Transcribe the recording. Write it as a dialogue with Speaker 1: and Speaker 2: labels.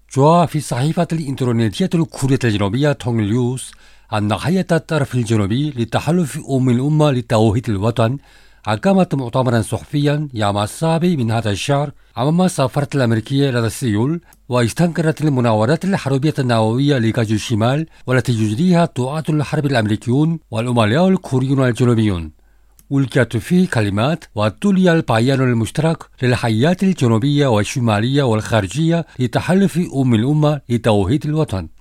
Speaker 1: جاء في الصحيفة الإنترنتية الكورية الجنوبية تونغ نيوز أن قيادة الطرف الجنوبي لتحالف الأمة لتوحيد الوطن أقامت مؤتمرا صحفيا يوم السابع من هذا الشهر أمام السفارة الأمريكية لدى سيول، واستنكرت المناورات الحربية النووية لغاز الشمال والتي يجريها طاقة الحرب الأمريكيون والعملاء الكوريون الجنوبيون. ألقيت فيه كلمات وتلي البيان المشترك للحيات الجنوبية والشمالية والخارجية لتحالف الأمة لتوحيد الوطن.